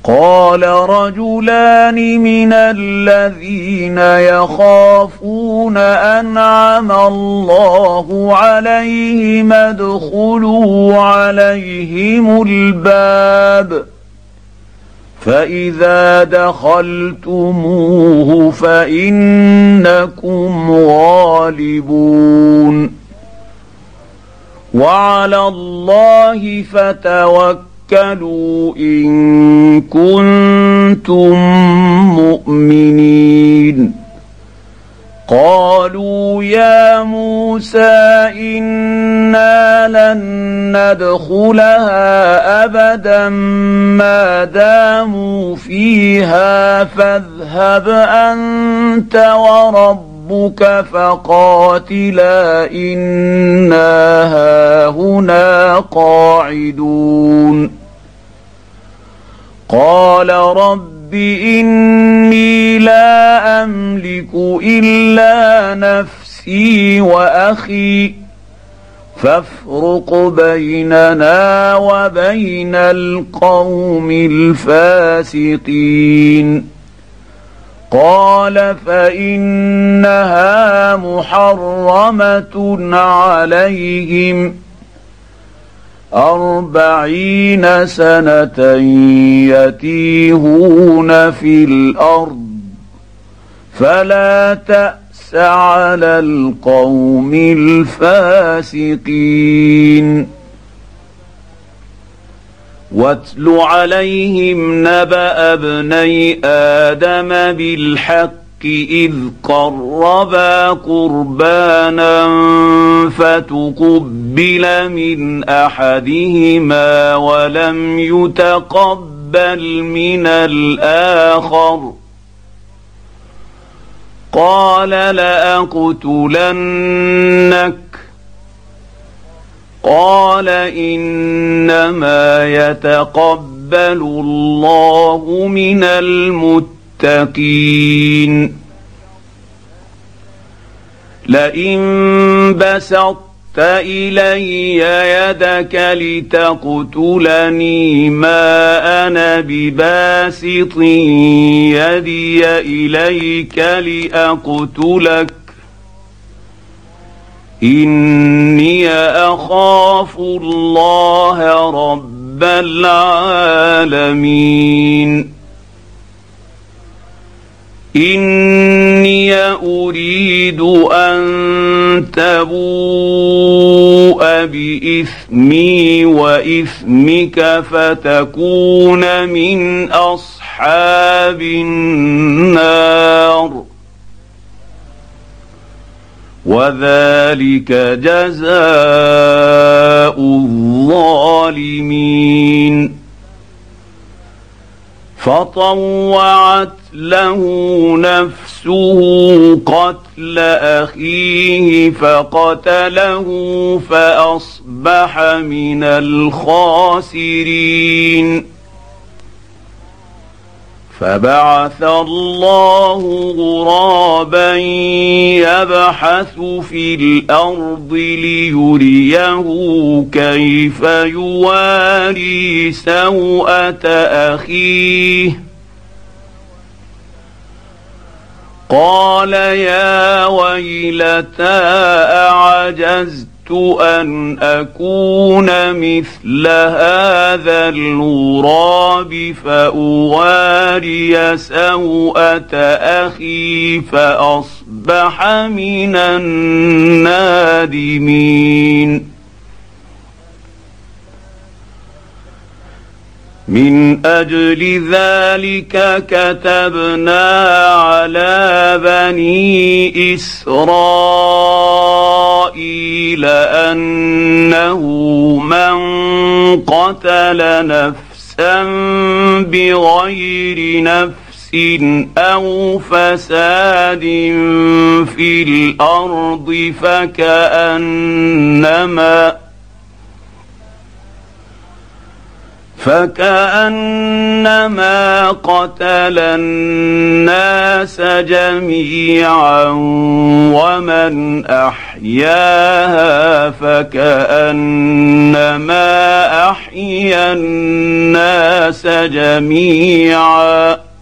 قال رجلان من الذين يخافون أنعم الله عليهم ادخلوا عليهم الباب فإذا دخلتموه فإنكم غالبون وعلى الله فتوكلوا إن كنتم مؤمنين قالوا يا موسى إنا لن ندخلها أبدا ما داموا فيها فاذهب أنت وربك فقاتلا إنا هاهنا قاعدون قال رب إني لا أملك إلا نفسي وأخي فافرق بيننا وبين القوم الفاسقين قال فإنها محرمة عليهم 40 سنة يتيهون في الأرض فلا تأس على القوم الفاسقين واتل عليهم نبأ ابني آدم بالحق إذ قربا قربانا فتقبل من أحدهما ولم يتقبل من الآخر قال لأقتلنك قال إنما يتقبل الله من المتقين لئن بسطت إلي يدك لتقتلني ما أنا بباسط يدي إليك لأقتلك إني أخاف الله رب العالمين إني أريد أن تبوء بإثمي وإثمك فتكون من أصحاب النار وذلك جزاء الظالمين فطوعت له نفسه قتل أخيه فقتله فأصبح من الخاسرين فبعث الله غرابا يبحث في الأرض ليريه كيف يواري سوءة أخيه قال يا ويلتى أعجزت أن أكون مثل هذا الغراب فأواري سوءة أخي فأصبح من النادمين من أجل ذلك كتبنا على بني إسرائيل أنه من قتل نفسا بغير نفس أو فساد في الأرض فكأنما قتل الناس جميعا ومن أحياها فكأنما أحيا الناس جميعا